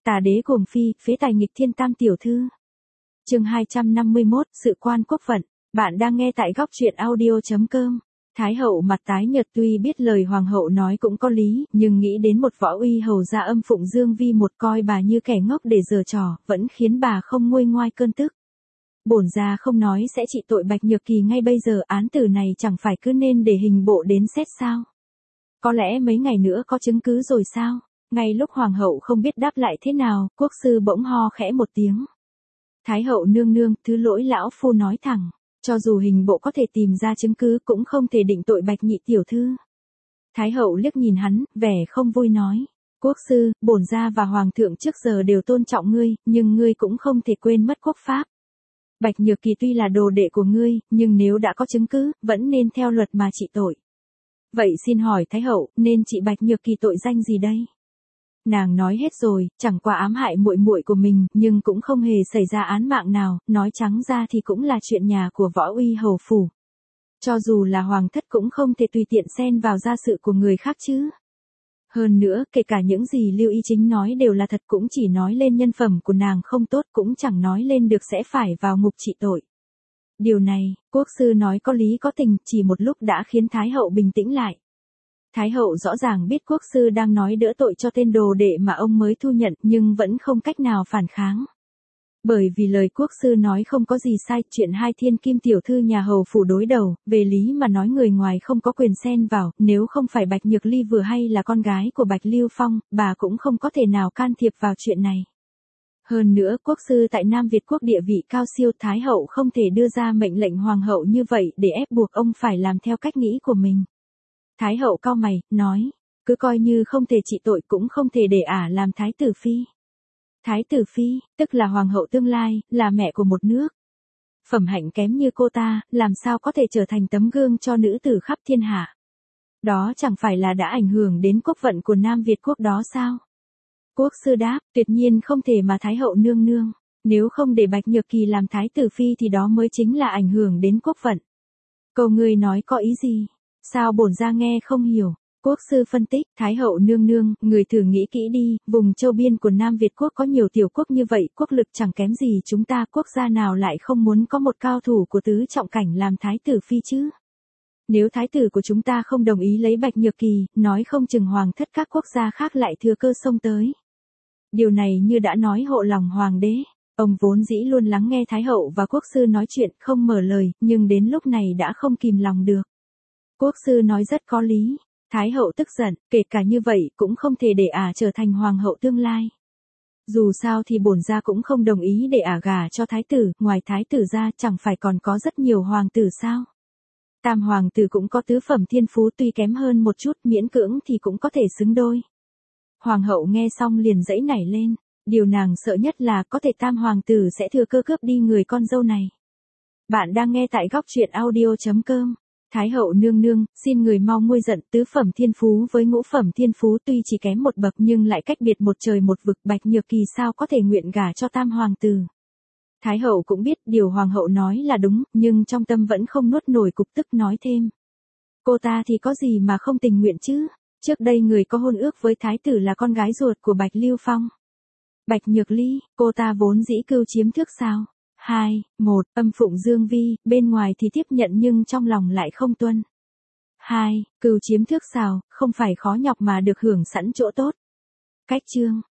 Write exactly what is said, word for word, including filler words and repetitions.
Tà đế cuồng phi, phế tài nghịch thiên tam tiểu thư. Chương hai trăm năm mươi mốt, sự quan quốc vận. Bạn đang nghe tại góc truyện audio chấm com. Thái hậu mặt tái nhợt, tuy biết lời hoàng hậu nói cũng có lý, nhưng nghĩ đến một võ uy hầu gia âm phụng Dương Vi một coi bà như kẻ ngốc để giở trò, vẫn khiến bà không nguôi ngoai cơn tức. Bổn gia không nói sẽ trị tội Bạch Nhược Kỳ ngay bây giờ, án tử này chẳng phải cứ nên để hình bộ đến xét sao? Có lẽ mấy ngày nữa có chứng cứ rồi sao? Ngay lúc hoàng hậu không biết đáp lại thế nào, quốc sư bỗng ho khẽ một tiếng. Thái hậu nương nương, thứ lỗi lão phu nói thẳng, cho dù hình bộ có thể tìm ra chứng cứ cũng không thể định tội Bạch nhị tiểu thư. Thái hậu liếc nhìn hắn, vẻ không vui nói. Quốc sư, bổn gia và hoàng thượng trước giờ đều tôn trọng ngươi, nhưng ngươi cũng không thể quên mất quốc pháp. Bạch Nhược Kỳ tuy là đồ đệ của ngươi, nhưng nếu đã có chứng cứ, vẫn nên theo luật mà trị tội. Vậy xin hỏi Thái hậu, nên trị Bạch Nhược Kỳ tội danh gì đây? Nàng nói hết rồi, chẳng qua ám hại muội muội của mình, nhưng cũng không hề xảy ra án mạng nào, nói trắng ra thì cũng là chuyện nhà của võ uy hầu phủ. Cho dù là hoàng thất cũng không thể tùy tiện xen vào gia sự của người khác chứ. Hơn nữa, kể cả những gì Lưu Y Chính nói đều là thật, cũng chỉ nói lên nhân phẩm của nàng không tốt, cũng chẳng nói lên được sẽ phải vào ngục trị tội. Điều này, quốc sư nói có lý có tình, chỉ một lúc đã khiến Thái hậu bình tĩnh lại. Thái hậu rõ ràng biết quốc sư đang nói đỡ tội cho tên đồ đệ mà ông mới thu nhận, nhưng vẫn không cách nào phản kháng. Bởi vì lời quốc sư nói không có gì sai, chuyện hai thiên kim tiểu thư nhà hầu phủ đối đầu, về lý mà nói người ngoài không có quyền xen vào, nếu không phải Bạch Nhược Ly vừa hay là con gái của Bạch Lưu Phong, bà cũng không có thể nào can thiệp vào chuyện này. Hơn nữa, quốc sư tại Nam Việt quốc địa vị cao siêu, Thái hậu không thể đưa ra mệnh lệnh hoàng hậu như vậy để ép buộc ông phải làm theo cách nghĩ của mình. Thái hậu cau mày, nói, cứ coi như không thể trị tội cũng không thể để ả làm thái tử phi. Thái tử phi, tức là hoàng hậu tương lai, là mẹ của một nước. Phẩm hạnh kém như cô ta, làm sao có thể trở thành tấm gương cho nữ tử khắp thiên hạ. Đó chẳng phải là đã ảnh hưởng đến quốc vận của Nam Việt quốc đó sao? Quốc sư đáp, tuyệt nhiên không thể mà Thái hậu nương nương. Nếu không để Bạch Nhược Kỳ làm thái tử phi thì đó mới chính là ảnh hưởng đến quốc vận. Câu ngươi nói có ý gì? Sao bổn gia nghe không hiểu? Quốc sư phân tích, Thái hậu nương nương, người thử nghĩ kỹ đi, vùng châu biên của Nam Việt quốc có nhiều tiểu quốc như vậy, quốc lực chẳng kém gì chúng ta, quốc gia nào lại không muốn có một cao thủ của tứ trọng cảnh làm thái tử phi chứ? Nếu thái tử của chúng ta không đồng ý lấy Bạch Nhược Kỳ, nói không chừng hoàng thất các quốc gia khác lại thừa cơ xông tới. Điều này như đã nói hộ lòng hoàng đế. Ông vốn dĩ luôn lắng nghe Thái hậu và quốc sư nói chuyện, không mở lời, nhưng đến lúc này đã không kìm lòng được. Quốc sư nói rất có lý. Thái hậu tức giận, kể cả như vậy cũng không thể để ả trở thành hoàng hậu tương lai. Dù sao thì bổn gia cũng không đồng ý để ả gả cho thái tử, ngoài thái tử ra chẳng phải còn có rất nhiều hoàng tử sao. Tam hoàng tử cũng có tứ phẩm thiên phú, tuy kém hơn một chút, miễn cưỡng thì cũng có thể xứng đôi. Hoàng hậu nghe xong liền giãy nảy lên, điều nàng sợ nhất là có thể tam hoàng tử sẽ thừa cơ cướp đi người con dâu này. Bạn đang nghe tại góc truyện audio chấm com. Thái hậu nương nương, xin người mau nguôi giận, tứ phẩm thiên phú với ngũ phẩm thiên phú tuy chỉ kém một bậc nhưng lại cách biệt một trời một vực, Bạch Nhược Kỳ sao có thể nguyện gả cho tam hoàng tử. Thái hậu cũng biết điều hoàng hậu nói là đúng, nhưng trong tâm vẫn không nuốt nổi cục tức, nói thêm. Cô ta thì có gì mà không tình nguyện chứ, trước đây người có hôn ước với thái tử là con gái ruột của Bạch Lưu Phong. Bạch Nhược Ly, cô ta vốn dĩ cưu chiếm thước sao. hai, một, âm phụng Dương Vi, bên ngoài thì tiếp nhận nhưng trong lòng lại không tuân. hai, cừu chiếm thước sào, không phải khó nhọc mà được hưởng sẵn chỗ tốt. Cách chương.